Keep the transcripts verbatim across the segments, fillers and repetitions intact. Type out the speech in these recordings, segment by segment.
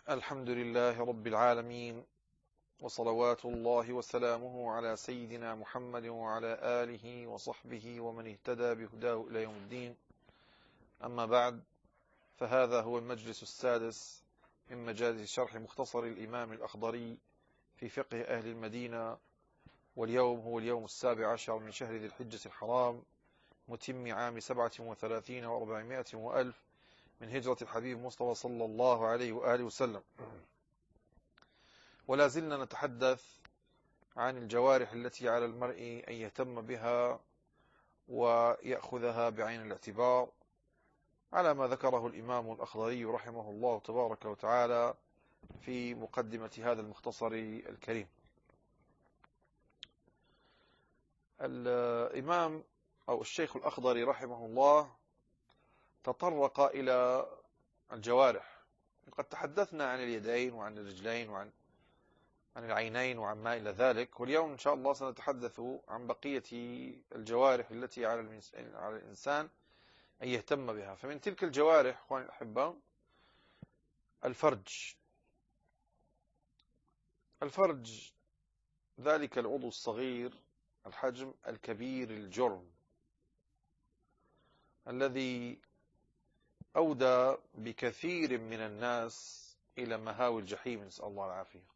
الحمد لله رب العالمين، وصلوات الله وسلامه على سيدنا محمد وعلى آله وصحبه ومن اهتدى بهداه إلى يوم الدين. أما بعد، فهذا هو المجلس السادس من مجالس شرح مختصر الإمام الأخضري في فقه أهل المدينة، واليوم هو اليوم السابع عشر من شهر ذي الحجة الحرام، متم عام سبعة وثلاثين وأربعمائة وألف من هجرة الحبيب مصطفى صلى الله عليه وآله وسلم. ولا زلنا نتحدث عن الجوارح التي على المرء أن يهتم بها ويأخذها بعين الاعتبار على ما ذكره الإمام الأخضري رحمه الله تبارك وتعالى في مقدمة هذا المختصر الكريم. الإمام أو الشيخ الأخضري رحمه الله تطرق إلى الجوارح. قد تحدثنا عن اليدين وعن الرجلين وعن عن العينين وعن ما إلى ذلك، واليوم إن شاء الله سنتحدث عن بقية الجوارح التي على على الإنسان أن يهتم بها. فمن تلك الجوارح أخواني الأحبة الفرج. الفرج ذلك العضو الصغير الحجم الكبير الجرم الذي أودى بكثير من الناس إلى مهاوي الجحيم، نسأل الله العافية.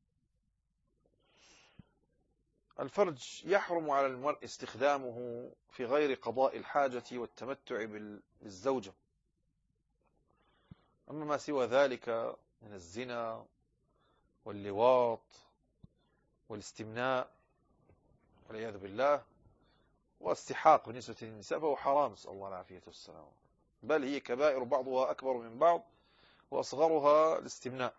الفرج يحرم على المرء استخدامه في غير قضاء الحاجة والتمتع بالزوجة. أما ما سوى ذلك من الزنا واللواط والاستمناء والعياذ بالله والسحاق بالنسبة للنساء فهو حرام، نسأل الله العافية والسلام. بل هي كبائر بعضها أكبر من بعض، وأصغرها الاستمناء.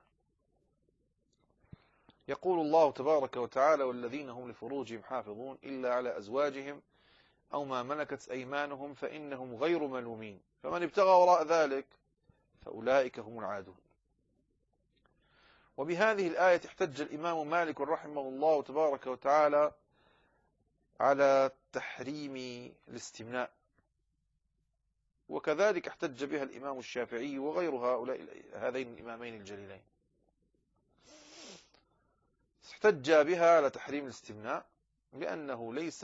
يقول الله تبارك وتعالى: والذين هم لفروجهم حافظون إلا على أزواجهم أو ما ملكت أيمانهم فإنهم غير ملومين فمن ابتغى وراء ذلك فأولئك هم العادون. وبهذه الآية احتج الإمام مالك رحمه الله تبارك وتعالى على تحريم الاستمناء، وكذلك احتج بها الإمام الشافعي وغير هؤلاء هذين الإمامين الجليلين. احتج بها على تحريم الاستمناء لأنه ليس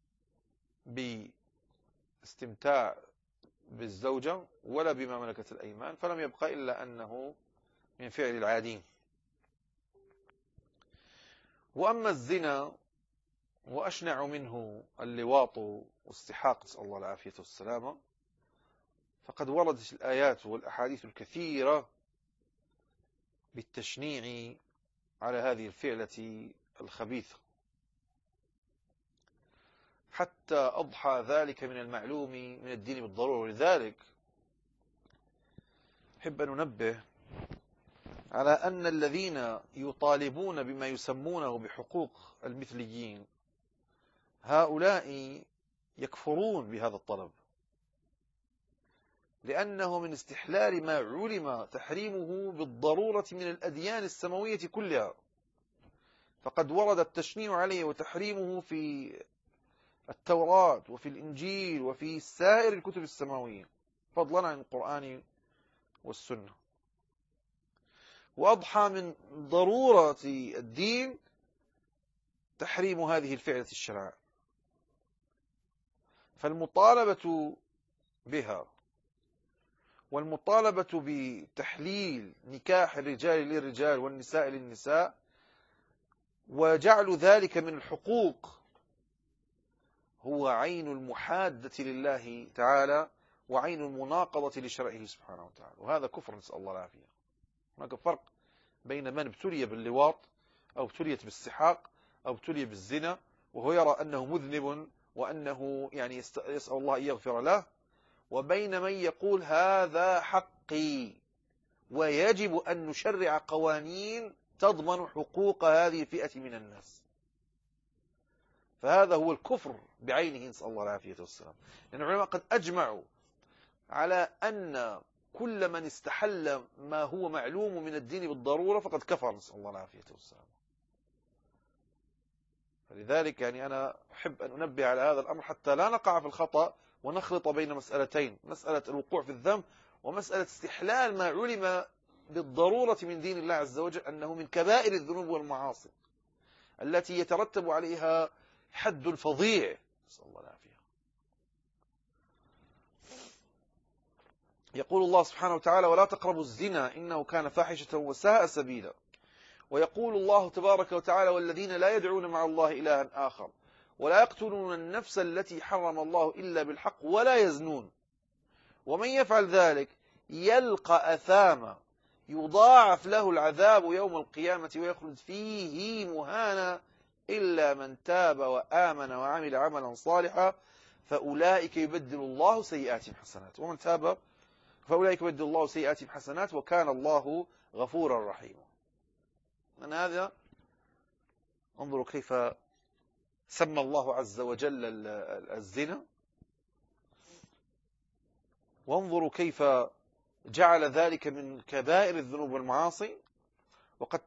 باستمتاع بالزوجة ولا بما ملكت الأيمان، فلم يبقى إلا أنه من فعل العادين. وأما الزنا وأشنع منه اللواط والسحاق، نسأل الله العافية والسلامة، فقد وردت الآيات والأحاديث الكثيرة بالتشنيع على هذه الفعلة الخبيثة، حتى أضحى ذلك من المعلوم من الدين بالضرورة. ولذلك أحب أن ننبه على أن الذين يطالبون بما يسمونه بحقوق المثليين هؤلاء يكفرون بهذا الطلب، لأنه من استحلال ما علم تحريمه بالضرورة من الأديان السماوية كلها، فقد ورد التشنيع عليه وتحريمه في التوراة وفي الإنجيل وفي سائر الكتب السماوية، فضلا عن القرآن والسنة. وأضحى من ضرورة الدين تحريم هذه الفعلة الشرعية، فالمطالبة بها والمطالبة بتحليل نكاح الرجال للرجال والنساء للنساء وجعل ذلك من الحقوق هو عين المحادة لله تعالى وعين المناقضة لشرعه سبحانه وتعالى، وهذا كفر، نسأل الله العافية. هناك فرق بين من ابتلي باللواط أو ابتليت بالسحاق أو ابتلي بالزنا وهو يرى أنه مذنب وأنه يعني يسأل الله أن يغفر له، وبين من يقول هذا حقي ويجب أن نشرع قوانين تضمن حقوق هذه الفئة من الناس. فهذا هو الكفر بعينه، نسأل الله العافية والسلام. لأن العلماء قد أجمعوا على أن كل من استحل ما هو معلوم من الدين بالضرورة فقد كفر، نسأل الله العافية والسلام. فلذلك يعني أنا أحب أن أنبه على هذا الأمر حتى لا نقع في الخطأ ونخلط بين مسألتين: مسألة الوقوع في الذنب ومسألة استحلال ما علم بالضرورة من دين الله عز وجل أنه من كبائر الذنوب والمعاصي التي يترتب عليها حد فظيع، نسأل الله العافية. يقول الله سبحانه وتعالى: ولا تقربوا الزنا إنه كان فاحشة وساء سبيلا. ويقول الله تبارك وتعالى: والذين لا يدعون مع الله إلها آخر ولا يقتلون النفس التي حرم الله إلا بالحق ولا يزنون ومن يفعل ذلك يلقى أثاما يضاعف له العذاب يوم القيامة ويخلد فيه مهانا إلا من تاب وآمن وعمل عملا صالحا فأولئك يبدل الله سيئاتهم حسنات ومن تاب فأولئك يبدل الله سيئاتهم حسنات وكان الله غفورا رحيما. من هذا انظروا كيف سمى الله عز وجل الزنا، وانظروا كيف جعل ذلك من كبائر الذنوب والمعاصي. وقد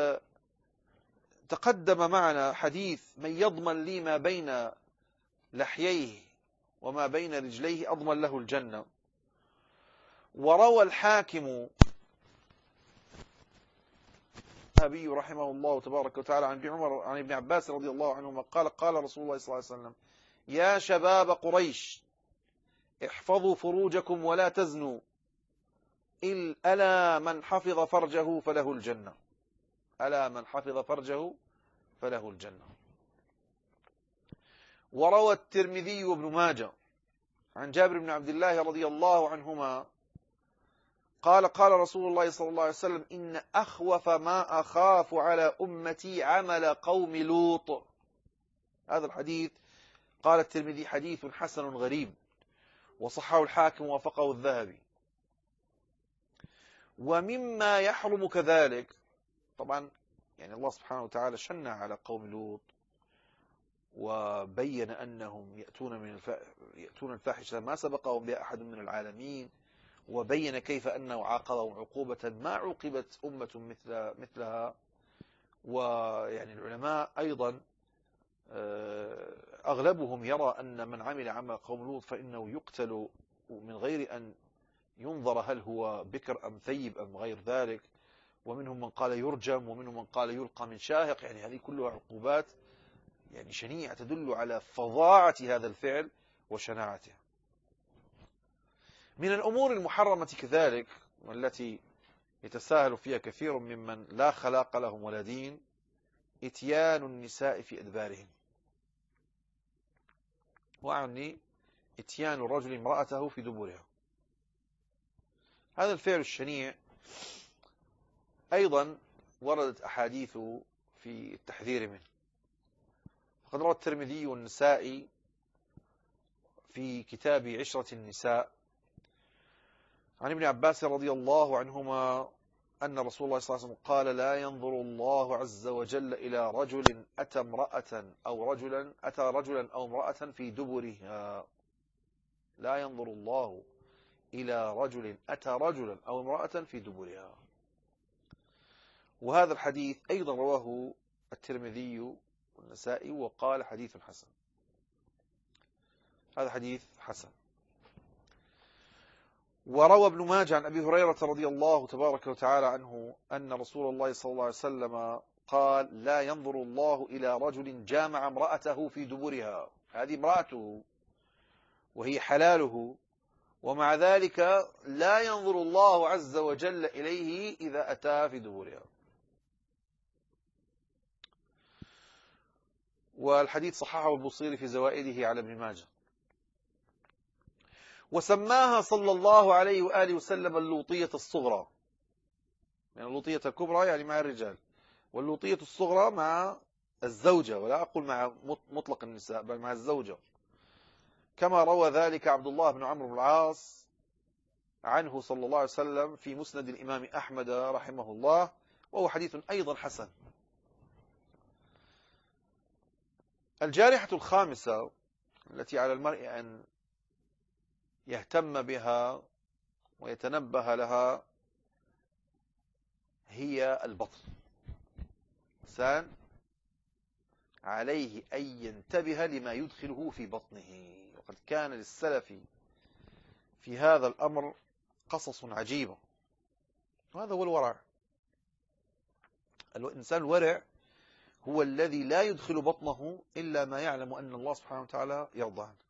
تقدم معنا حديث: من يضمن لي ما بين لحييه وما بين رجليه أضمن له الجنة. وروى الحاكم النبي رحمه الله تبارك وتعالى عن ابن عمر عن ابن عباس رضي الله عنهما قال: قال رسول الله صلى الله عليه وسلم: يا شباب قريش احفظوا فروجكم ولا تزنوا ألا من حفظ فرجه فله الجنة. ألا من حفظ فرجه فله الجنة. وروى الترمذي وابن ماجه عن جابر بن عبد الله رضي الله عنهما قال: قال رسول الله صلى الله عليه وسلم: إن أخوف ما أخاف على أمتي عمل قوم لوط. هذا الحديث قال الترمذي حديث حسن غريب، وصححه الحاكم ووافقه الذهبي. ومما يحرم كذلك، طبعا يعني الله سبحانه وتعالى شنع على قوم لوط وبين أنهم يأتون من الف... يأتون الفاحشة ما سبقهم بها أحد من العالمين، وبين كيف أنه عاقبهم عقوبة ما عوقبت أمة مثل مثلها. ويعني العلماء أيضا أغلبهم يرى أن من عمل عمل قوم لوط فإنه يقتل من غير أن ينظر هل هو بكر أم ثيب أم غير ذلك. ومنهم من قال يرجم، ومنهم من قال يلقى من شاهق. يعني هذه كلها عقوبات يعني شنيعة تدل على فظاعة هذا الفعل وشناعته. من الأمور المحرمة كذلك والتي يتساهل فيها كثير ممن لا خلاق لهم ولا دين إتيان النساء في أدبارهم. وأعني إتيان الرجل امرأته في دبرها. هذا الفعل الشنيع أيضا وردت أحاديث في التحذير منه. فقد روى الترمذي والنسائي في كتاب عشرة النساء عن ابن عباس رضي الله عنهما أن رسول الله صلى الله عليه وسلم قال: لا ينظر الله عز وجل إلى رجل أتى امرأة أو رجلا أتى رجلا أو امرأة في دبرها. لا ينظر الله إلى رجل أتى رجلا أو امرأة في دبرها. وهذا الحديث أيضا رواه الترمذي والنسائي وقال حديث حسن. هذا حديث حسن. وروى ابن ماجه عن أبي هريرة رضي الله تبارك وتعالى عنه أن رسول الله صلى الله عليه وسلم قال: لا ينظر الله إلى رجل جامع امرأته في دبرها. هذه امرأته وهي حلاله، ومع ذلك لا ينظر الله عز وجل إليه إذا أتى في دبرها. والحديث صححه البصيري في زوائده على ابن ماجه. وسماها صلى الله عليه وآله وسلم اللوطية الصغرى. يعني اللوطية الكبرى يعني مع الرجال، واللوطية الصغرى مع الزوجة، ولا أقول مع مطلق النساء بل مع الزوجة، كما روى ذلك عبد الله بن عمرو بن العاص عنه صلى الله عليه وسلم في مسند الإمام أحمد رحمه الله، وهو حديث أيضا حسن. الجارحة الخامسة التي على المرء أن يهتم بها ويتنبه لها هي البطن. الإنسان عليه أن ينتبه لما يدخله في بطنه. وقد كان للسلف في هذا الأمر قصص عجيبة. وهذا هو الورع. الإنسان الورع هو الذي لا يدخل بطنه إلا ما يعلم أن الله سبحانه وتعالى يرضى عنه.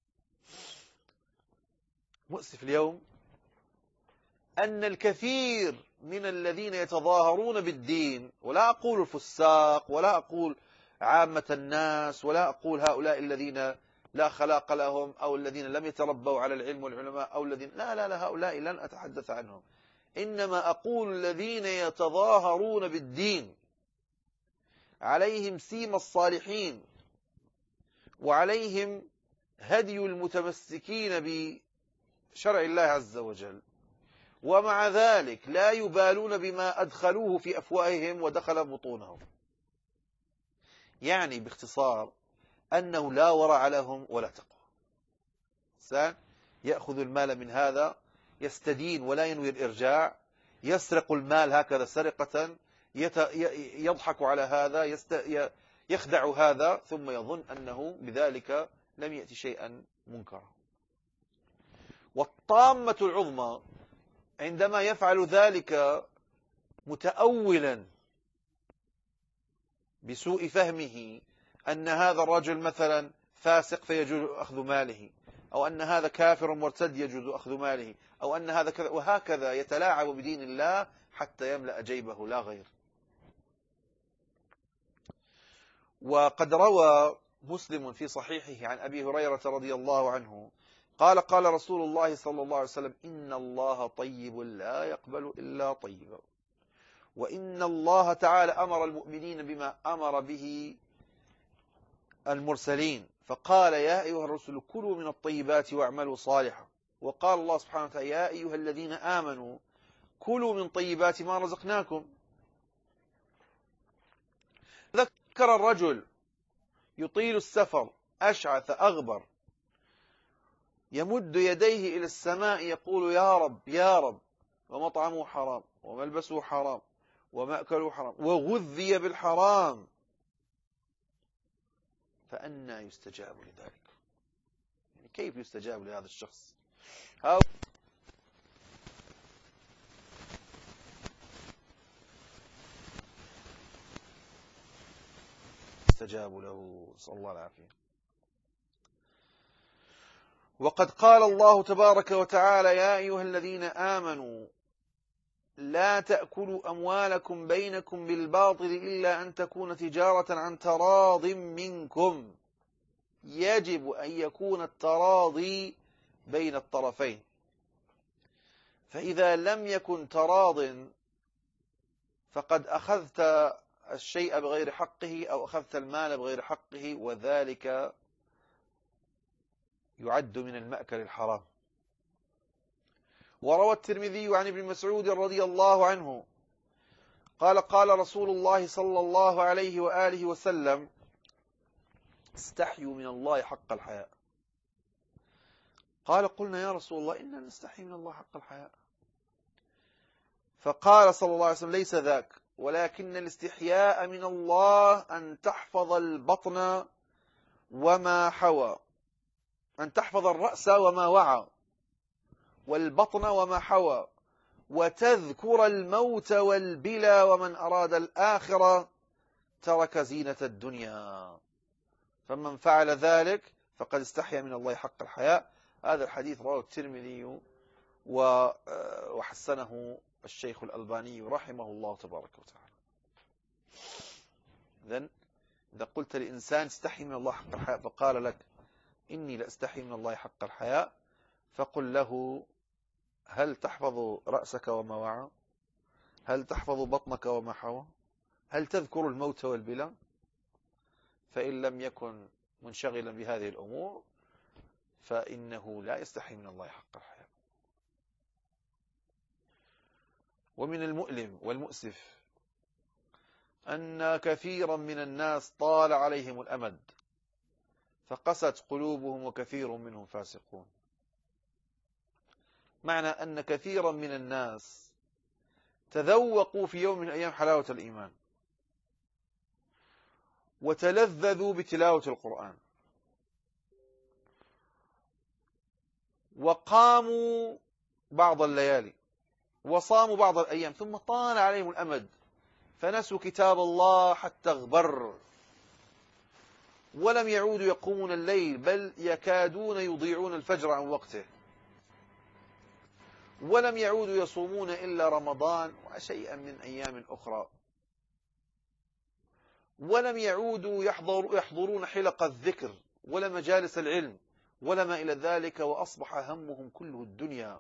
مؤسف اليوم أن الكثير من الذين يتظاهرون بالدين، ولا أقول الفساق ولا أقول عامة الناس ولا أقول هؤلاء الذين لا خلاق لهم أو الذين لم يتربوا على العلم والعلماء أو الذين لا لا لا هؤلاء لن أتحدث عنهم، إنما أقول الذين يتظاهرون بالدين، عليهم سيم الصالحين وعليهم هدي المتمسكين بشرع الله عز وجل، ومع ذلك لا يبالون بما أدخلوه في أفواههم ودخل بطونهم. يعني باختصار أنه لا ورع لهم ولا تقوى. إنسان يأخذ المال من هذا يستدين ولا ينوي الإرجاع، يسرق المال هكذا سرقة، يضحك على هذا، يست... يخدع هذا، ثم يظن أنه بذلك لم يأتي شيئا منكرا. والطامة العظمى عندما يفعل ذلك متأولا بسوء فهمه أن هذا الرجل مثلا فاسق فيجوز أخذ ماله، أو أن هذا كافر مرتد يجوز أخذ ماله، أو أن هذا كذا، وهكذا يتلاعب بدين الله حتى يملأ جيبه لا غير. وقد روى مسلم في صحيحه عن أبي هريرة رضي الله عنه قال قال رسول الله صلى الله عليه وسلم: إن الله طيب لا يقبل إلا طيبا، وإن الله تعالى أمر المؤمنين بما أمر به المرسلين، فقال: يا أيها الرسل كلوا من الطيبات واعملوا صالحا. وقال الله سبحانه وتعالى: يا أيها الذين آمنوا كلوا من طيبات ما رزقناكم. ذكر الرجل يطيل السفر أشعث أغبر يمد يديه إلى السماء يقول: يا رب يا رب، ومطعمه حرام وملبسه حرام ومأكله حرام وغذي بالحرام، فأنى يستجاب لذلك؟ يعني كيف يستجاب لهذا الشخص؟ يستجاب له، صلى الله العافية. وقد قال الله تبارك وتعالى: يا أيها الذين آمنوا لا تأكلوا أموالكم بينكم بالباطل إلا أن تكون تجارة عن تراض منكم. يجب أن يكون التراضي بين الطرفين، فإذا لم يكن تراض فقد أخذت الشيء بغير حقه أو أخذت المال بغير حقه، وذلك يعد من المأكل الحرام. وروى الترمذي عن ابن مسعود رضي الله عنه قال قال رسول الله صلى الله عليه وآله وسلم: استحيوا من الله حق الحياء. قال: قلنا يا رسول الله إننا نستحي من الله حق الحياء. فقال صلى الله عليه وسلم: ليس ذاك، ولكن الاستحياء من الله أن تحفظ البطن وما حوى، أن تحفظ الرأس وما وعى، والبطن وما حوى، وتذكر الموت والبلى، ومن أراد الآخرة ترك زينة الدنيا، فمن فعل ذلك فقد استحيا من الله حق الحياء. هذا الحديث رواه الترمذي وحسنه الشيخ الألباني رحمه الله تبارك وتعالى. إذن إذا قلت لإنسان استحي من الله حق الحياء فقال لك: إني لأستحي من الله حق الحياء، فقل له: هل تحفظ رأسك وما وعى؟ هل تحفظ بطنك وما حوى؟ هل تذكر الموت والبلى؟ فإن لم يكن منشغلا بهذه الأمور فإنه لا يستحي من الله حق الحياء. ومن المؤلم والمؤسف أن كثيرا من الناس طال عليهم الأمد فقست قلوبهم وكثير منهم فاسقون. معنى أن كثيرا من الناس تذوقوا في يوم من الأيام حلاوة الإيمان وتلذذوا بتلاوة القرآن وقاموا بعض الليالي وصاموا بعض الأيام ثم طال عليهم الأمد فنسوا كتاب الله حتى اغبر، ولم يعودوا يقومون الليل بل يكادون يضيعون الفجر عن وقته، ولم يعودوا يصومون إلا رمضان وشيئا من أيام أخرى، ولم يعودوا يحضر يحضرون حلق الذكر ولا مجالس العلم ولا ما إلى ذلك، وأصبح همهم كله الدنيا.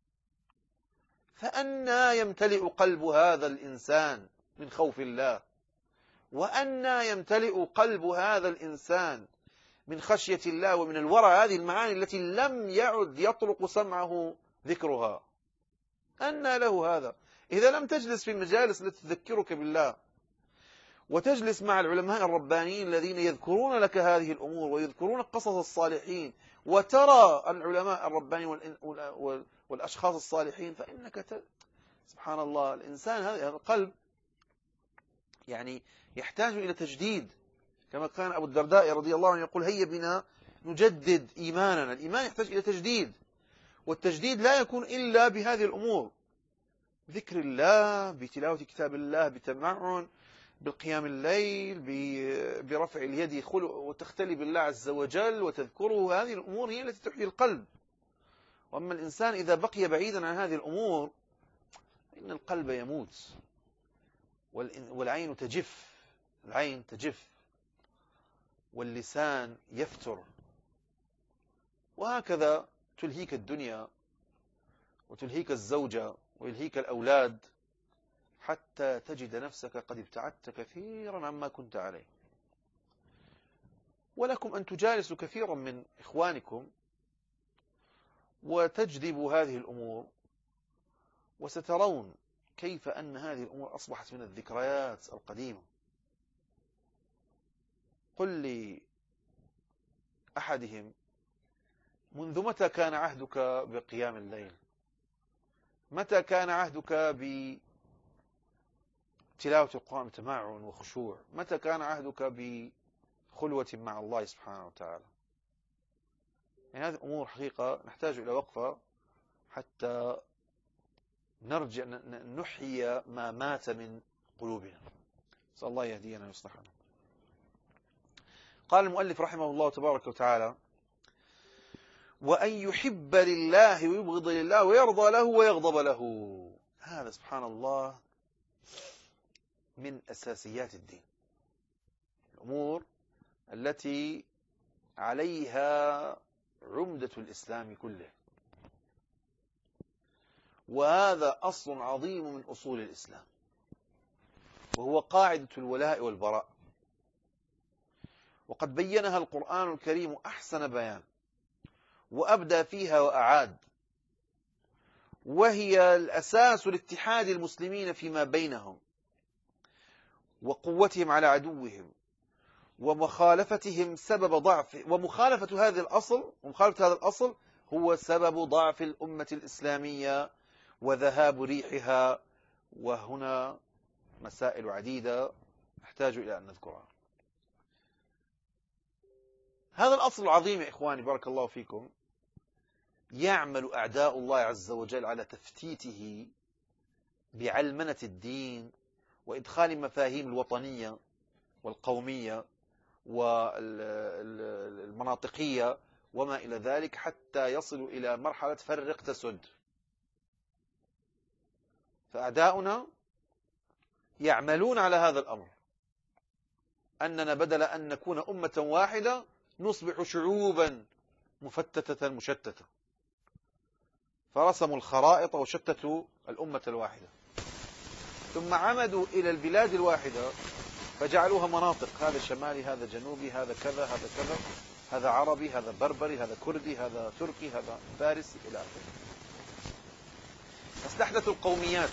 فأنى يمتلئ قلب هذا الإنسان من خوف الله، وأنى يمتلئ قلب هذا الإنسان من خشية الله ومن الورع، هذه المعاني التي لم يعد يطرق سمعه ذكرها. أنى له هذا إذا لم تجلس في المجالس التي تذكرك بالله، وتجلس مع العلماء الربانيين الذين يذكرون لك هذه الأمور ويذكرون قصص الصالحين، وترى العلماء الربانيين والأشخاص الصالحين، فإنك ت... سبحان الله، الإنسان هذا القلب يعني يحتاج إلى تجديد، كما كان أبو الدرداء رضي الله عنه يقول: هيا بنا نجدد إيماننا. الإيمان يحتاج إلى تجديد، والتجديد لا يكون إلا بهذه الأمور: بذكر الله، بتلاوة كتاب الله، بتمعن، بالقيام الليل، برفع اليد وتختلي بالله عز وجل وتذكره. هذه الأمور هي التي تحيي القلب. وأما الإنسان إذا بقي بعيدا عن هذه الأمور فإن القلب يموت والعين تجف، العين تجف واللسان يفتر، وهكذا تلهيك الدنيا وتلهيك الزوجة ويلهيك الأولاد، حتى تجد نفسك قد ابتعدت كثيرا عما كنت عليه. ولكم أن تجالسوا كثيرا من إخوانكم وتجذبوا هذه الأمور، وسترون كيف أن هذه الأمور أصبحت من الذكريات القديمة. قل لي أحدهم: منذ متى كان عهدك بقيام الليل؟ متى كان عهدك بتلاوة القرآن بتمعن وخشوع؟ متى كان عهدك بخلوة مع الله سبحانه وتعالى؟ يعني هذه الأمور حقيقة نحتاج إلى وقفة حتى نرجع نحيي ما مات من قلوبنا. نسأل الله يهدينا ويصلحنا. قال المؤلف رحمه الله تبارك وتعالى: وأن يحب لله ويبغض لله ويرضى له ويغضب له. هذا سبحان الله من أساسيات الدين، الأمور التي عليها عمدة الإسلام كله، وهذا أصل عظيم من أصول الإسلام، وهو قاعدة الولاء والبراء، وقد بينها القرآن الكريم أحسن بيان وأبدى فيها وأعاد، وهي الأساس لاتحاد المسلمين فيما بينهم وقوتهم على عدوهم ومخالفتهم سبب ضعف ومخالفة هذا الأصل ومخالفة هذا الأصل هو سبب ضعف الأمة الإسلامية وذهاب ريحها. وهنا مسائل عديدة نحتاج إلى أن نذكرها. هذا الأصل العظيم يا إخواني بارك الله فيكم يعمل أعداء الله عز وجل على تفتيته بعلمنة الدين وإدخال مفاهيم الوطنية والقومية والمناطقية وما إلى ذلك، حتى يصلوا إلى مرحلة فرق تسد. فأعداؤنا يعملون على هذا الأمر، أننا بدل أن نكون أمة واحدة نصبح شعوبا مفتتة مشتتة، فرسموا الخرائط وشتتوا الأمة الواحدة، ثم عمدوا إلى البلاد الواحدة فجعلوها مناطق: هذا شمالي، هذا جنوبي، هذا كذا، هذا كذا، هذا عربي، هذا بربري، هذا كردي، هذا تركي، هذا فارسي، إلى آخره. استحدثوا القوميات،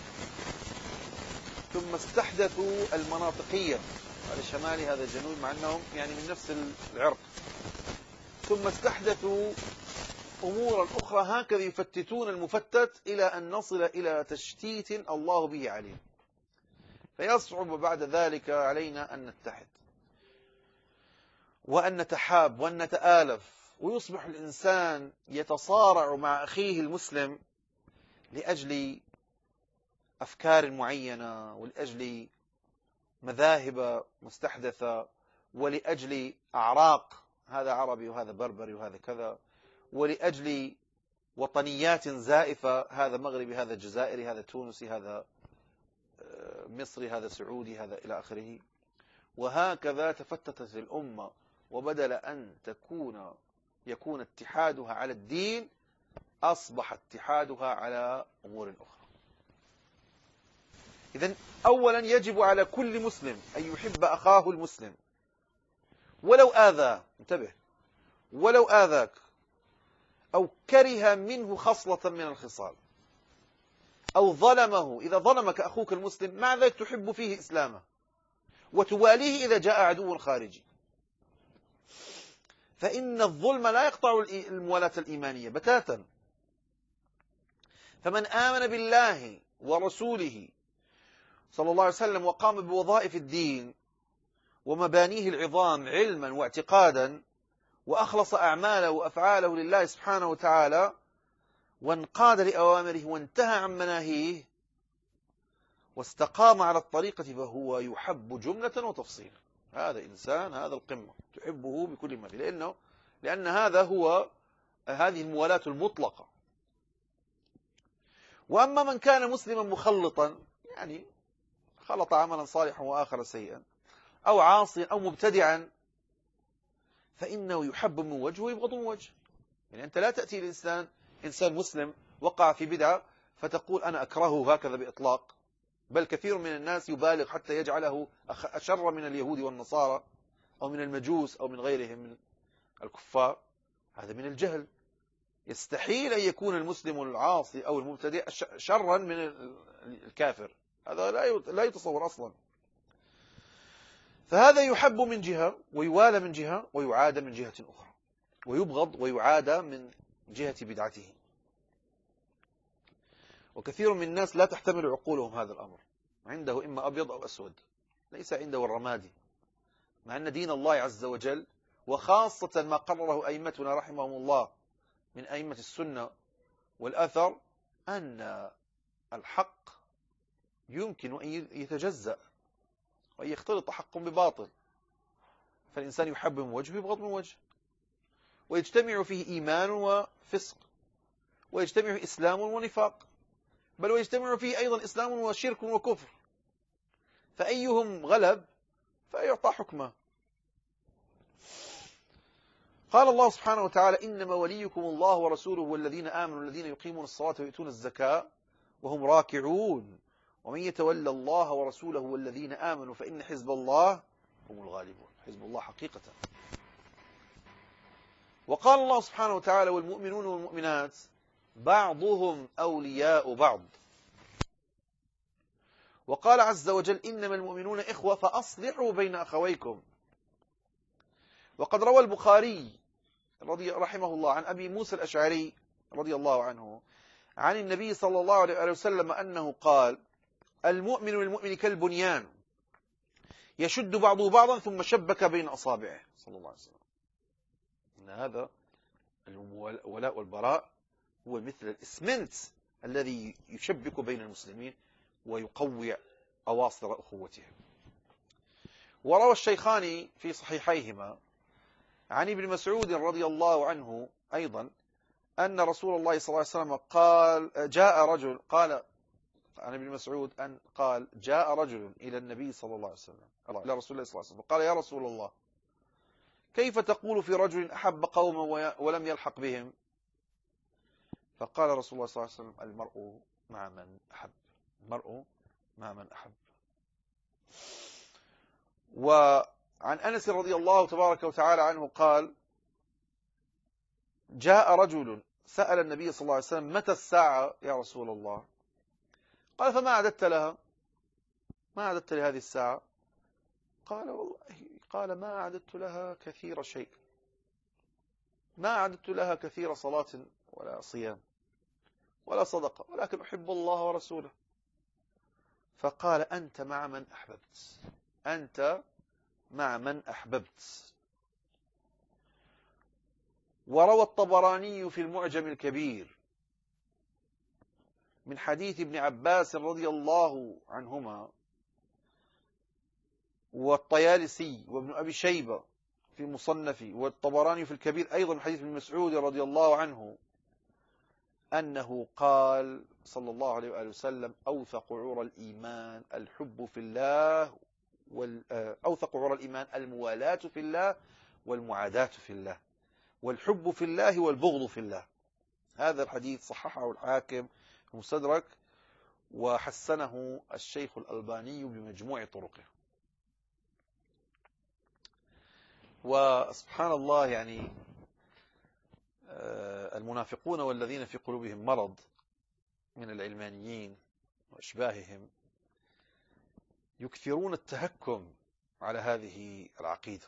ثم استحدثوا المناطقية: هذا شمالي، هذا جنوبي، مع أنهم يعني من نفس العرق. ثم استحدثوا أمورا أخرى، هكذا يفتتون المفتت إلى أن نصل إلى تشتيت الله به عليم. فيصعب بعد ذلك علينا أن نتحد وأن نتحاب وأن نتآلف، ويصبح الإنسان يتصارع مع أخيه المسلم لأجل أفكار معينة، ولأجل مذاهب مستحدثة، ولأجل أعراق، هذا عربي وهذا بربري وهذا كذا، ولأجل وطنيات زائفة، هذا مغربي هذا جزائري هذا تونسي هذا مصري هذا سعودي هذا إلى آخره. وهكذا تفتتت الأمة، وبدل أن تكون يكون اتحادها على الدين أصبح اتحادها على أمور أخرى. إذن أولا يجب على كل مسلم أن يحب أخاه المسلم ولو آذاه، انتبه، ولو آذاك أو كره منه خصلة من الخصال أو ظلمه. إذا ظلمك أخوك المسلم مع ذلك تحب فيه إسلامه وتواليه إذا جاء عدو خارجي، فإن الظلم لا يقطع الموالاة الإيمانية بتاتا. فمن آمن بالله ورسوله صلى الله عليه وسلم وقام بوظائف الدين ومبانيه العظام علما واعتقادا، وأخلص أعماله وأفعاله لله سبحانه وتعالى، وانقاد لأوامره وانتهى عن مناهيه، واستقام على الطريقة، فهو يحب جملة وتفصيلا. هذا إنسان، هذا القمة، تحبه بكل ما فيه، لأنه لأن هذا هو هذه الموالاة المطلقة. وأما من كان مسلما مخلطا، يعني خلط عملا صالحا وآخر سيئا، أو عاصيا أو مبتدعا، فإنه يحب من وجه ويبغض من وجه. يعني أنت لا تأتي الإنسان إنسان مسلم وقع في بدعة فتقول أنا أكرهه هكذا بإطلاق، بل كثير من الناس يبالغ حتى يجعله أشر من اليهود والنصارى أو من المجوس أو من غيرهم من الكفار. هذا من الجهل. يستحيل أن يكون المسلم العاصي أو المبتدع شرا من الكافر، هذا لا يتصور أصلا. فهذا يحب من جهة ويوالى من جهة ويعاد من جهة أخرى، ويبغض ويعاد من جهة بدعته. وكثير من الناس لا تحتمل عقولهم هذا الأمر، عنده إما أبيض أو أسود، ليس عنده الرمادي، مع أن دين الله عز وجل، وخاصة ما قرره أئمتنا رحمهم الله من أئمة السنة والأثر، أن الحق يمكن أن يتجزأ وأن يختلط حق بباطل، فالإنسان يحب من وجه ويبغض من وجه، ويجتمع فيه إيمان وفسق، ويجتمع إسلام ونفاق، بل ويجتمع فيه أيضا إسلام وشرك وكفر، فأيهم غلب فيعطى حكمه. قال الله سبحانه وتعالى إنما وليكم الله ورسوله والذين آمنوا الذين يقيمون الصلاة ويؤتون الزكاة وهم راكعون ومن يتولى الله ورسوله والذين آمنوا فإن حزب الله هم الغالبون. حزب الله حقيقة. وقال الله سبحانه وتعالى والمؤمنون والمؤمنات بعضهم أولياء بعض. وقال عز وجل إنما المؤمنون إخوة فأصلحوا بين أخويكم. وقد روى البخاري رضي رحمه الله عن أبي موسى الأشعري رضي الله عنه عن النبي صلى الله عليه وسلم أنه قال المؤمن للمؤمن كالبنيان يشد بعضه بعضا ثم شبك بين أصابعه صلى الله عليه وسلم. إن هذا الولاء والبراء هو مثل الإسمنت الذي يشبك بين المسلمين ويقوي أواصر أخوتهم. وروى الشيخان في صحيحيهما عن ابن مسعود رضي الله عنه أيضا أن رسول الله صلى الله عليه وسلم قال جاء رجل قال عن ابن مسعود أن قال جاء رجل إلى النبي صلى الله عليه وسلم إلى رسول الله صلى الله عليه وسلم قال يا رسول الله كيف تقول في رجل أحب قوما ولم يلحق بهم؟ فقال رسول الله صلى الله عليه وسلم المرء مع من أحب. المرء مع من أحب. وعن أنس رضي الله تبارك وتعالى عنه قال جاء رجل سأل النبي صلى الله عليه وسلم متى الساعة يا رسول الله؟ قال فما عددت لها؟ ما عددت لهذه الساعة؟ قال والله قال ما عددت لها كثير شيء، ما عددت لها كثير صلاة ولا صيام ولا صدقة، ولكن أحب الله ورسوله. فقال أنت مع من أحببت، أنت مع من أحببت. وروى الطبراني في المعجم الكبير من حديث ابن عباس رضي الله عنهما، والطيالسي وابن أبي شيبة في مصنف، والطبراني في الكبير أيضا من حديث ابن مسعود رضي الله عنه أنه قال صلى الله عليه وآله وسلم: أوثق عرى الإيمان الحب في الله، أوثق عرى الإيمان الموالاة في الله والمعاداة في الله، والحب في الله والبغض في الله. هذا الحديث صححه الحاكم في المستدرك، وحسنه الشيخ الألباني بمجموع طرقه. وسبحان الله، يعني المنافقون والذين في قلوبهم مرض من العلمانيين وأشباههم يكثرون التهكم على هذه العقيدة،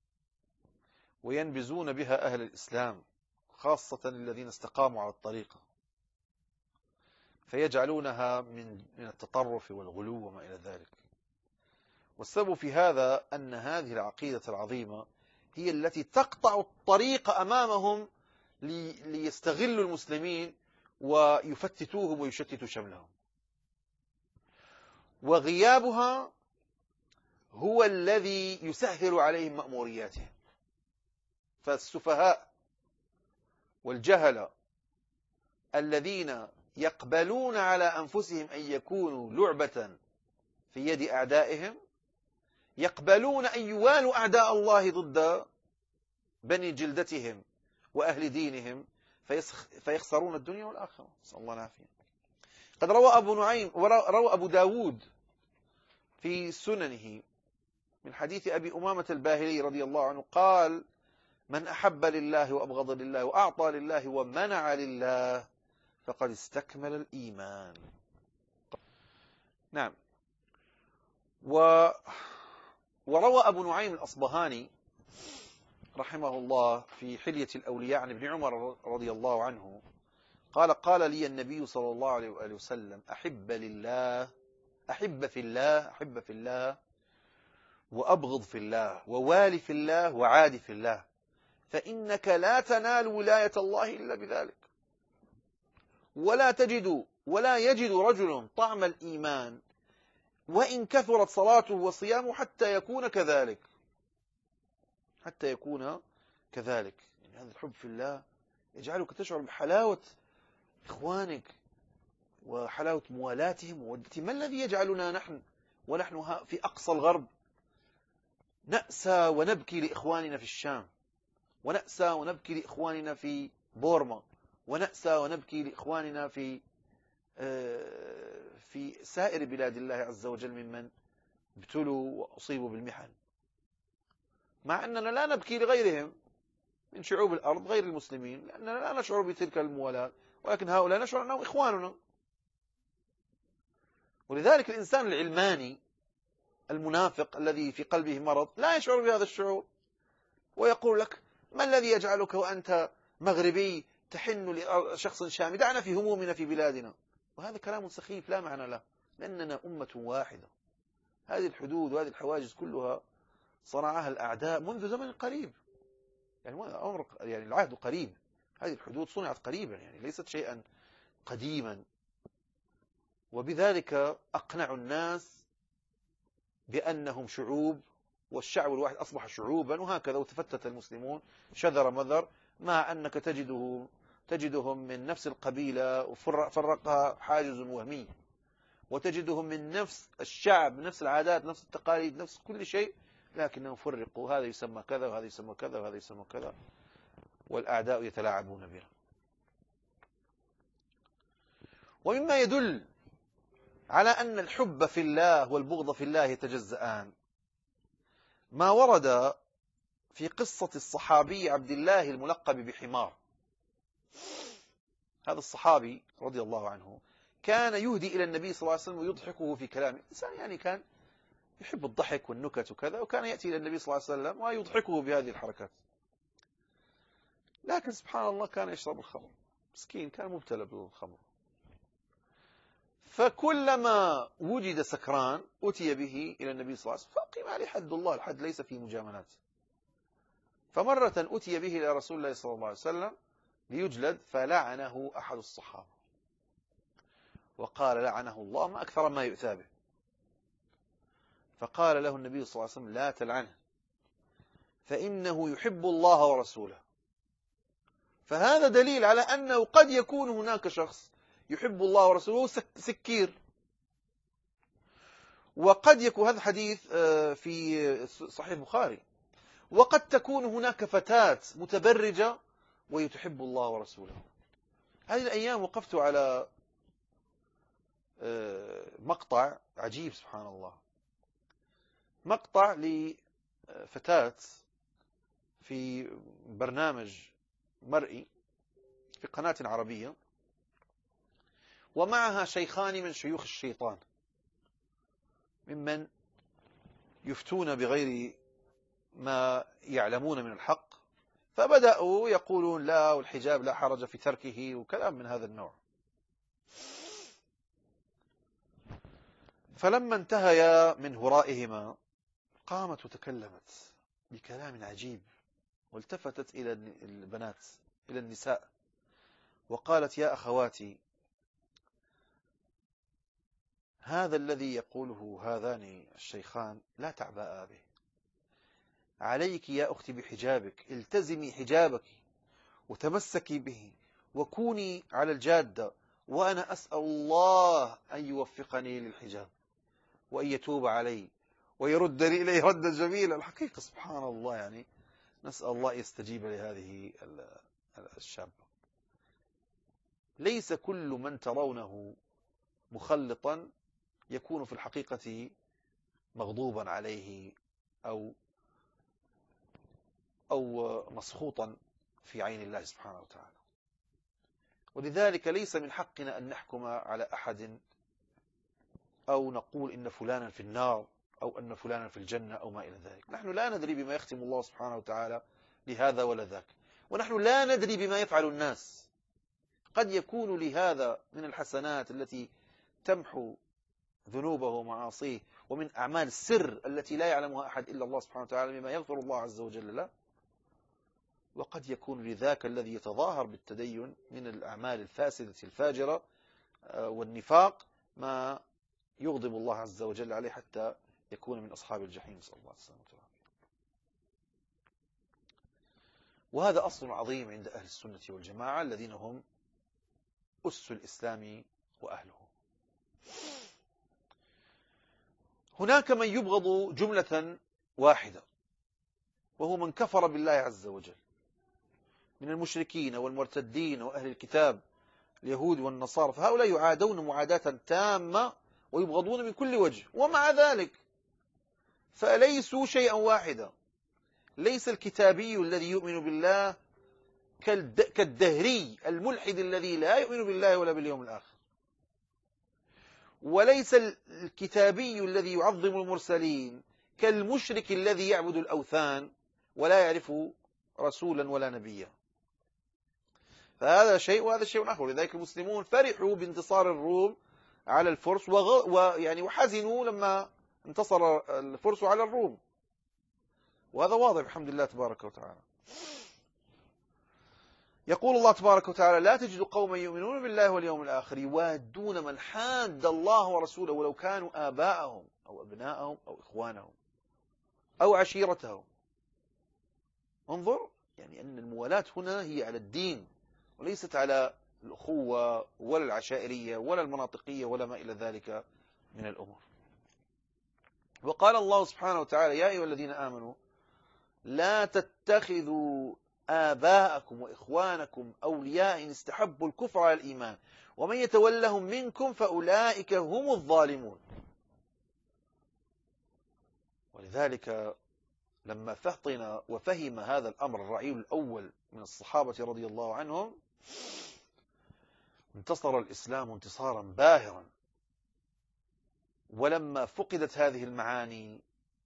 وينبذون بها أهل الإسلام، خاصة الذين استقاموا على الطريقة، فيجعلونها من من التطرف والغلو وما إلى ذلك. والسبب في هذا أن هذه العقيدة العظيمة هي التي تقطع الطريق أمامهم ليستغلوا المسلمين ويفتتوهم ويشتتوا شملهم، وغيابها هو الذي يسهل عليهم مأمورياتهم. فالسفهاء والجهلة الذين يقبلون على أنفسهم أن يكونوا لعبة في يد أعدائهم، يقبلون أن يوالوا أعداء الله ضد بني جلدتهم وأهل دينهم، فيخسرون الدنيا والآخرة، نسأل الله العافية. قد روى أبو نعيم وروى أبو داود في سننه من حديث أبي أمامة الباهلي رضي الله عنه قال: من أحب لله وأبغض لله وأعطى لله ومنع لله فقد استكمل الإيمان. نعم. و... وروى أبو نعيم الأصبهاني رحمه الله في حلية الأولياء عن ابن عمر رضي الله عنه قال: قال لي النبي صلى الله عليه وآله وسلم: أحب لله أحب في الله أحب في الله وأبغض في الله ووالي في الله وعادي في الله، فإنك لا تنال ولاية الله إلا بذلك. ولا تجد ولا يجد رجل طعم الإيمان وإن كثرت صلاته وصيامه حتى يكون كذلك حتى يكون كذلك يعني هذا الحب في الله يجعلك تشعر بحلاوة إخوانك وحلاوة موالاتهم وودتهم. ما الذي يجعلنا نحن ونحن في أقصى الغرب نأسى ونبكي لإخواننا في الشام، ونأسى ونبكي لإخواننا في بورما، ونأسى ونبكي لإخواننا في في سائر بلاد الله عز وجل ممن ابتلوا وأصيبوا بالمحن، مع أننا لا نبكي لغيرهم من شعوب الأرض غير المسلمين، لأننا لا نشعر بتلك الموالاة، ولكن هؤلاء نشعر أنهم إخواننا. ولذلك الإنسان العلماني المنافق الذي في قلبه مرض لا يشعر بهذا الشعور، ويقول لك: ما الذي يجعلك وأنت مغربي تحن لشخص شامي؟ دعنا في همومنا في بلادنا. وهذا كلام سخيف لا معنى له، لأننا أمة واحدة. هذه الحدود وهذه الحواجز كلها صنعها الأعداء منذ زمن قريب، يعني أمر يعني العهد قريب، هذه الحدود صنعت قريبا، يعني ليست شيئا قديما. وبذلك أقنعوا الناس بأنهم شعوب، والشعب الواحد أصبح شعوبا، وهكذا. وتفتت المسلمون شذر مذر، مع أنك تجده تجدهم من نفس القبيلة وفرقها حاجز وهمي، وتجدهم من نفس الشعب، نفس العادات، نفس التقاليد، نفس كل شيء، لكنهم فرقوا، هذا يسمى كذا وهذا يسمى كذا وهذا يسمى كذا، والأعداء يتلاعبون بنا. ومما يدل على أن الحب في الله والبغض في الله يتجزآن ما ورد في قصة الصحابي عبد الله الملقب بحمار. هذا الصحابي رضي الله عنه كان يهدي إلى النبي صلى الله عليه وسلم ويضحكه في كلامه. الإنسان يعني كان يحب الضحك والنكت وكذا، وكان يأتي إلى النبي صلى الله عليه وسلم ويضحكه بهذه الحركات. لكن سبحان الله كان يشرب الخمر، مسكين كان مبتلى بالخمر. فكلما وجد سكران أتي به إلى النبي صلى الله عليه وسلم فأقيم عليه حد الله، الحد ليس فيه مجاملات. فمرة أتي به إلى رسول الله صلى الله عليه وسلم ليجلد، فلعنه أحد الصحابة وقال لعنه الله ما أكثر ما يؤتى به. فقال له النبي صلى الله عليه وسلم لا تلعنه فإنه يحب الله ورسوله. فهذا دليل على أنه قد يكون هناك شخص يحب الله ورسوله سكير، وقد يكون هذا حديث في صحيح البخاري، وقد تكون هناك فتاة متبرجة ويتحب الله ورسوله. هذه الأيام وقفت على مقطع عجيب سبحان الله، مقطع لفتاة في برنامج مرئي في قناة عربية، ومعها شيخان من شيوخ الشيطان ممن يفتون بغير ما يعلمون من الحق، فبدأوا يقولون لا والحجاب لا حرج في تركه وكلام من هذا النوع. فلما انتهيا من هرائهما قامت وتكلمت بكلام عجيب، والتفتت إلى البنات إلى النساء وقالت يا أخواتي هذا الذي يقوله هذان الشيخان لا تعبأ به، عليك يا أختي بحجابك، التزمي حجابك وتمسكي به وكوني على الجادة، وأنا أسأل الله أن يوفقني للحجاب وأن يتوب علي ويردني إليه ردا جميلا. الحقيقة سبحان الله، يعني نسأل الله يستجيب لهذه الشابة. ليس كل من ترونه مخلطا يكون في الحقيقة مغضوبا عليه أو أو مسخوطا في عين الله سبحانه وتعالى. ولذلك ليس من حقنا أن نحكم على أحد أو نقول إن فلانا في النار أو أن فلانا في الجنة أو ما إلى ذلك. نحن لا ندري بما يختم الله سبحانه وتعالى لهذا ولا ذاك، ونحن لا ندري بما يفعل الناس. قد يكون لهذا من الحسنات التي تمحو ذنوبه ومعاصيه، ومن أعمال السر التي لا يعلمها أحد إلا الله سبحانه وتعالى مما يغفر الله عز وجل له. وقد يكون لذاك الذي يتظاهر بالتدين من الأعمال الفاسدة الفاجرة والنفاق ما يغضب الله عز وجل عليه حتى يكون من أصحاب الجحيم، نسأل الله السلامة والعافية. وهذا أصل عظيم عند أهل السنة والجماعة الذين هم أس الإسلام وأهله. هناك من يبغض جملة واحدة، وهو من كفر بالله عز وجل من المشركين والمرتدين وأهل الكتاب اليهود والنصارى، فهؤلاء يعادون معاداة تامة ويبغضون من كل وجه. ومع ذلك فليسوا شيئا واحدا. ليس الكتابي الذي يؤمن بالله كالدهري الملحد الذي لا يؤمن بالله ولا باليوم الآخر، وليس الكتابي الذي يعظم المرسلين كالمشرك الذي يعبد الأوثان ولا يعرف رسولا ولا نبيا. فهذا شيء وهذا شيء آخر. لذلك المسلمون فرحوا بانتصار الروم على الفرس، وغ... ويعني وحزنوا لما انتصر الفرس على الروم، وهذا واضح الحمد لله تبارك وتعالى. يقول الله تبارك وتعالى لا تجد قوما يؤمنون بالله واليوم الآخر يوادون من حاد الله ورسوله ولو كانوا آباءهم أو أبناءهم أو إخوانهم أو عشيرتهم. انظر، يعني أن الموالاة هنا هي على الدين وليست على الأخوة ولا العشائرية ولا المناطقية ولا ما إلى ذلك من الأمور. وقال الله سبحانه وتعالى يا أيها الذين آمنوا لا تتخذوا آباءكم وإخوانكم أولياء إن استحبوا الكفر على الإيمان ومن يتولهم منكم فأولئك هم الظالمون. ولذلك لما فطن وفهم هذا الأمر الرعيل الأول من الصحابة رضي الله عنهم انتصر الإسلام انتصارا باهرا. ولما فقدت هذه المعاني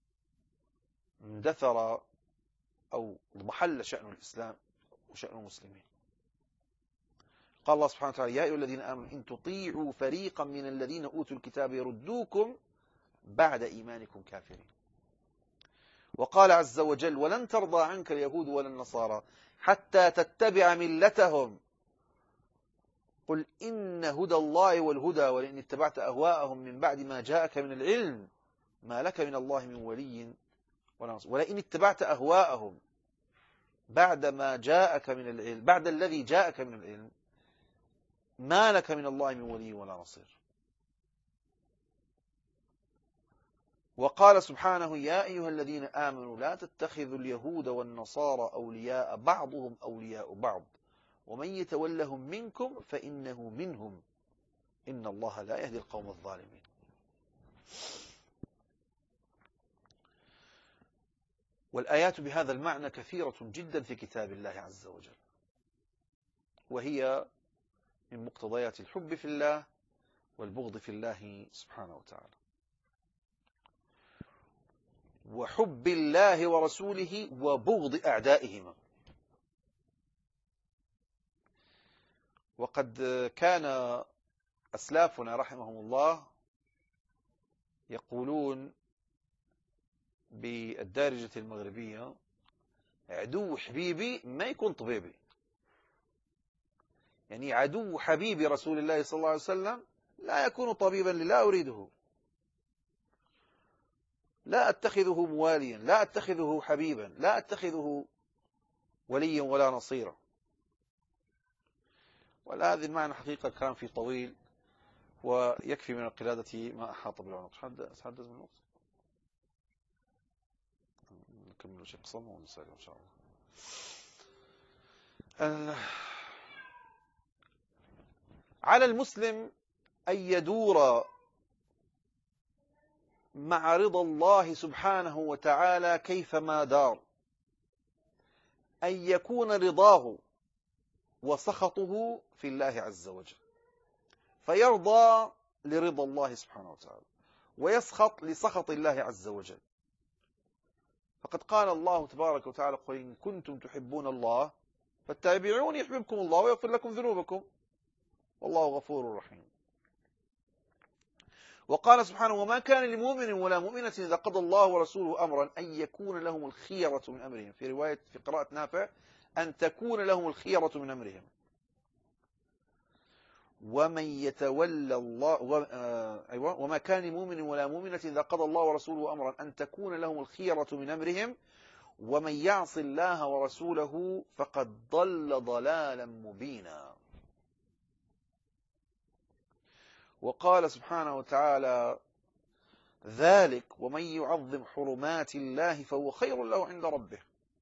اندثر أو اضمحل شأن الإسلام وشأن المسلمين. قال الله سبحانه وتعالى يا أيها الذين آمنوا إن تطيعوا فريقا من الذين أوتوا الكتاب يردوكم بعد إيمانكم كافرين. وقال عز وجل ولن ترضى عنك اليهود ولا النصارى حتى تتبع ملتهم قل إن هدى الله والهدى ولئن اتبعت أهواءهم من بعد ما جاءك من العلم ما لك من الله من ولي ولا نصير. ولئن اتبعت أهواءهم بعد ما جاءك من العلم، بعد الذي جاءك من العلم، ما لك من الله من ولي ولا نصير. وقال سبحانه يا أيها الذين آمنوا لا تتخذوا اليهود والنصارى أولياء بعضهم أولياء بعض ومن يتولهم منكم فإنه منهم إن الله لا يهدي القوم الظالمين. والآيات بهذا المعنى كثيرة جدا في كتاب الله عز وجل، وهي من مقتضيات الحب في الله والبغض في الله سبحانه وتعالى، وحب الله ورسوله وبغض أعدائهما. وقد كان أسلافنا رحمهم الله يقولون بالدارجة المغربية عدو حبيبي ما يكون طبيبي، يعني عدو حبيب رسول الله صلى الله عليه وسلم لا يكون طبيبا، لا أريده، لا أتخذه مواليا، لا أتخذه حبيبا، لا أتخذه وليا ولا نصيرا. وهذا المعنى حقيقة كان في طويل، ويكفي من القلادة ما أحاط بالعنق. أتحدث من الوقت نكمل شيء قصم ونسأل إن شاء الله. على المسلم أن يدور مع رضا الله سبحانه وتعالى كيفما دار، أن يكون رضاه وسخطه في الله عز وجل، فيرضى لرضا الله سبحانه وتعالى ويسخط لسخط الله عز وجل. فقد قال الله تبارك وتعالى قل إن كنتم تحبون الله فاتبعوني يحببكم الله ويغفر لكم ذنوبكم والله غفور رحيم. وقال سبحانه وما كان لمؤمن ولا مؤمنة إذا قضى الله ورسوله أمرا أن يكون لهم الخيرة من أمرهم، في رواية في قراءة نافع أن تكون لهم الخيرة من أمرهم. ومن يتولى الله و... آه... أيوة وما كان لمؤمن ولا مؤمنة إذا قضى الله ورسوله أمرا أن تكون لهم الخيرة من أمرهم ومن يعص الله ورسوله فقد ضل ضلالا مبينا. وقال سبحانه وتعالى ذلك ومن يعظم حرمات الله فهو خير له عند ربه.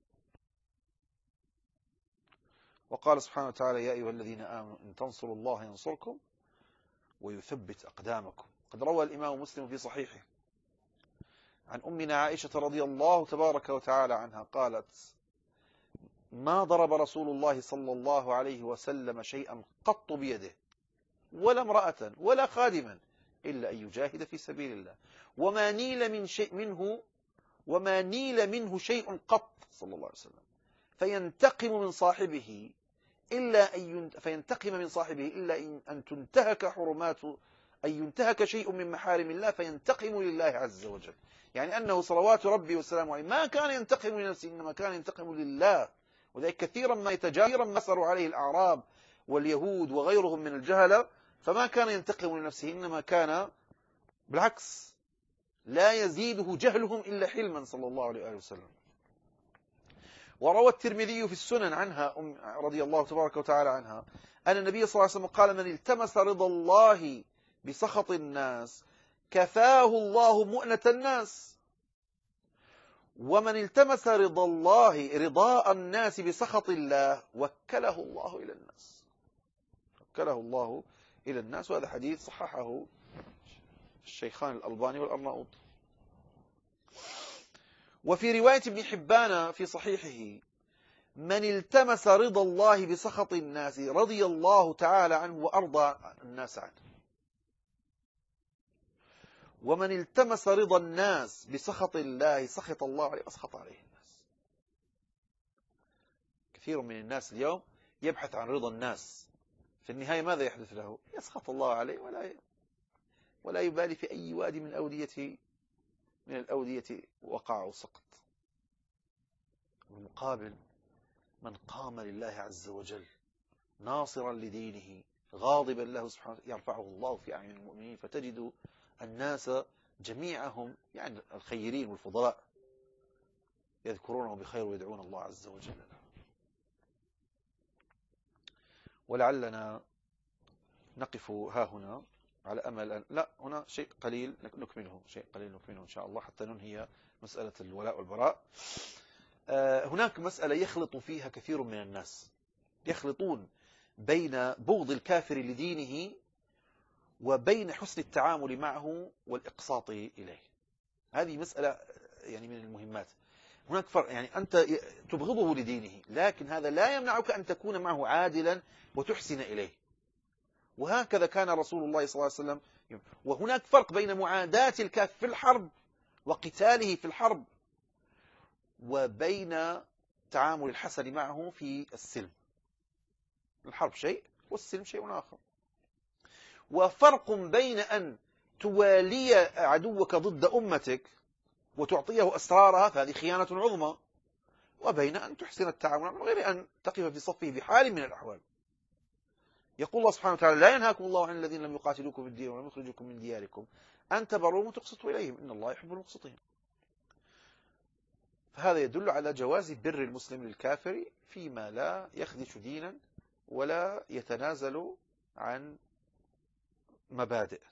وقال سبحانه وتعالى يا أيها الذين آمنوا إن تنصروا الله ينصركم ويثبت أقدامكم. قد روى الإمام مسلم في صحيحه عن أمنا عائشة رضي الله تبارك وتعالى عنها قالت ما ضرب رسول الله صلى الله عليه وسلم شيئا قط بيده ولا امرأة ولا خادما إلا أن يجاهد في سبيل الله وما نيل من شيء منه وما نيل منه شيء قط صلى الله عليه وسلم فينتقم من صاحبه إلا أن فينتقم من صاحبه إلا أن تنتهك حرمات أن ينتهك شيء من محارم الله فينتقم لله عز وجل. يعني أنه صلوات ربي والسلام عليه ما كان ينتقم لنفسه إنما كان ينتقم لله. وذلك كثيرا ما يتجاهر مسر عليه الأعراب واليهود وغيرهم من الجهلة، فما كان ينتقم لنفسه إنما كان بالعكس لا يزيده جهلهم إلا حلما صلى الله عليه وسلم. وروى الترمذي في السنن عنها رضي الله تبارك وتعالى عنها أن النبي صلى الله عليه وسلم قال من التمس رضا الله بسخط الناس كفاه الله مؤنة الناس ومن التمس رضا الله رضاء الناس بسخط الله وكله الله إلى الناس وكله الله إلى الناس. وهذا حديث صححه الشيخان الألباني والأرناؤوط. وفي رواية ابن حبان في صحيحه من التمس رضا الله بسخط الناس رضي الله تعالى عنه وأرضى الناس عنه ومن التمس رضا الناس بسخط الله سخط الله عليه وسخط عليه الناس. كثير من الناس اليوم يبحث عن رضا الناس، في النهاية ماذا يحدث له؟ يسخط الله عليه ولا ولا يبالي في أي وادي من أودية من الأودية وقع وسقط. بالمقابل من قام لله عز وجل ناصرا لدينه غاضبا له سبحانه يرفعه الله في أعين المؤمنين، فتجد الناس جميعهم يعني الخيرين والفضلاء يذكرونه بخير ويدعون الله عز وجل له. ولعلنا نقف ها هنا على أمل أن لا هنا شيء قليل نكمله شيء قليل نكمله إن شاء الله حتى ننهي مسألة الولاء والبراء. هناك مسألة يخلط فيها كثير من الناس، يخلطون بين بغض الكافر لدينه وبين حسن التعامل معه والإقساط إليه. هذه مسألة يعني من المهمات. هناك فرق، يعني أنت تبغضه لدينه لكن هذا لا يمنعك أن تكون معه عادلا وتحسن إليه، وهكذا كان رسول الله صلى الله عليه وسلم. وهناك فرق بين معاداة الكافر في الحرب وقتاله في الحرب وبين تعامل الحسن معه في السلم. الحرب شيء والسلم شيء آخر. وفرق بين أن توالي عدوك ضد أمتك وتعطيه أسرارها فهذه خيانة عظمى، وبين أن تحسن التعامل من غير أن تقف في صفه بحال من الأحوال. يقول الله سبحانه وتعالى: لا ينهاكم الله عن الذين لم يقاتلوكم في الدين ولم يخرجوكم من دياركم أن تبروهم وتقسطوا إليهم إن الله يحب المقسطين. فهذا يدل على جواز بر المسلم للكافر فيما لا يخدش دينا ولا يتنازل عن مبادئ.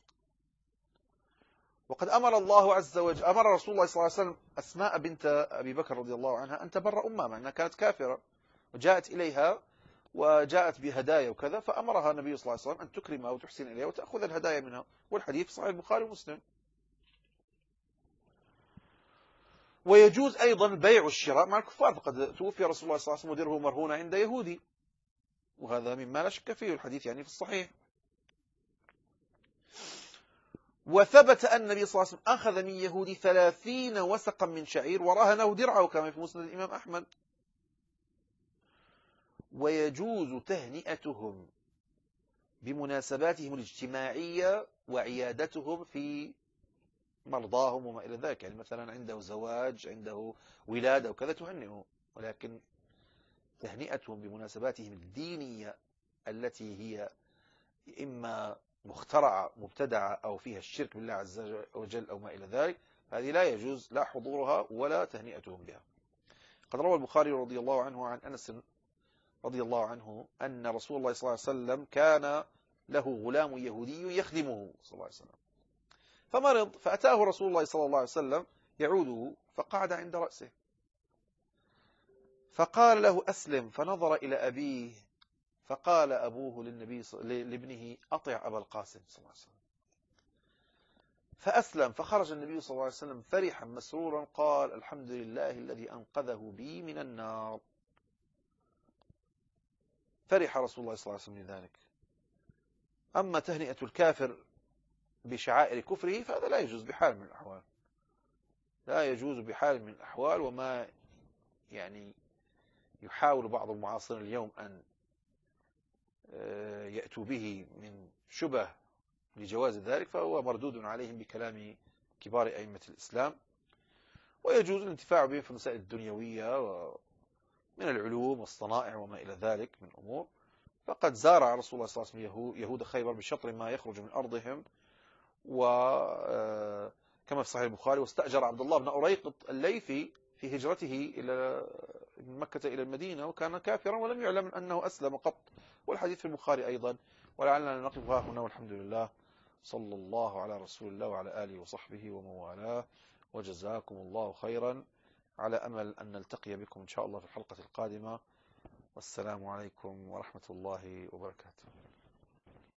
وقد أمر الله عز وجل أمر رسول الله صلى الله عليه وسلم أسماء بنت أبي بكر رضي الله عنها أن تبر أمها مع أنها كانت كافرة، وجاءت إليها وجاءت بهدايا وكذا، فأمرها النبي صلى الله عليه وسلم أن تكرمها وتحسن إليها وتأخذ الهدايا منها، والحديث في صحيح البخاري ومسلم. ويجوز أيضا البيع والشراء مع الكفار، فقد توفي رسول الله صلى الله عليه وسلم ودره مرهون عند يهودي، وهذا مما لا شك فيه، الحديث يعني في الصحيح. وثبت أن النبي صلى الله عليه وسلم أخذ من يهودي ثلاثين وسقا من شعير ورهنه درعه كما في مسند الإمام أحمد. ويجوز تهنئتهم بمناسباتهم الاجتماعية وعيادتهم في مرضاهم وما إلى ذلك، يعني مثلا عنده زواج عنده ولادة وكذا تهنئه، ولكن تهنئتهم بمناسباتهم الدينية التي هي إما مخترعة مبتدعة أو فيها الشرك بالله عز وجل أو ما إلى ذلك، هذه لا يجوز لا حضورها ولا تهنئتهم بها. قد روى البخاري رضي الله عنه عن أنس رضي الله عنه أن رسول الله صلى الله عليه وسلم كان له غلام يهودي يخدمه صلى الله عليه وسلم، فمرض فأتاه رسول الله صلى الله عليه وسلم يعوده فقعد عند رأسه، فقال له: أسلم. فنظر إلى أبيه فقال أبوه للنبي لابنه: أطع أبا القاسم صلى الله عليه وسلم. فأسلم، فخرج النبي صلى الله عليه وسلم فرحا مسرورا قال: الحمد لله الذي أنقذه بي من النار. فرح رسول الله صلى الله عليه وسلم لذلك. أما تهنئة الكافر بشعائر كفره فهذا لا يجوز بحال من الأحوال، لا يجوز بحال من الأحوال. وما يعني يحاول بعض المعاصرين اليوم أن يأتوا به من شبه لجواز ذلك فهو مردود عليهم بكلام كبار أئمة الإسلام. ويجوز الانتفاع بهم في المسائل الدنيوية من العلوم والصنائع وما إلى ذلك من أمور. فقد زارع رسول الله صلى الله عليه وسلم يهود خيبر بشطر ما يخرج من أرضهم، وكما في صحيح البخاري: واستأجر عبد الله بن أريقط الليثي في هجرته إلى من مكة إلى المدينة وكان كافرا ولم يعلم أنه أسلم قط، والحديث في البخاري أيضا. ولعلنا نقف ها هنا والحمد لله، صلى الله على رسول الله وعلى آله وصحبه ومن والاه، وجزاكم الله خيرا، على أمل أن نلتقي بكم إن شاء الله في الحلقة القادمة، والسلام عليكم ورحمة الله وبركاته.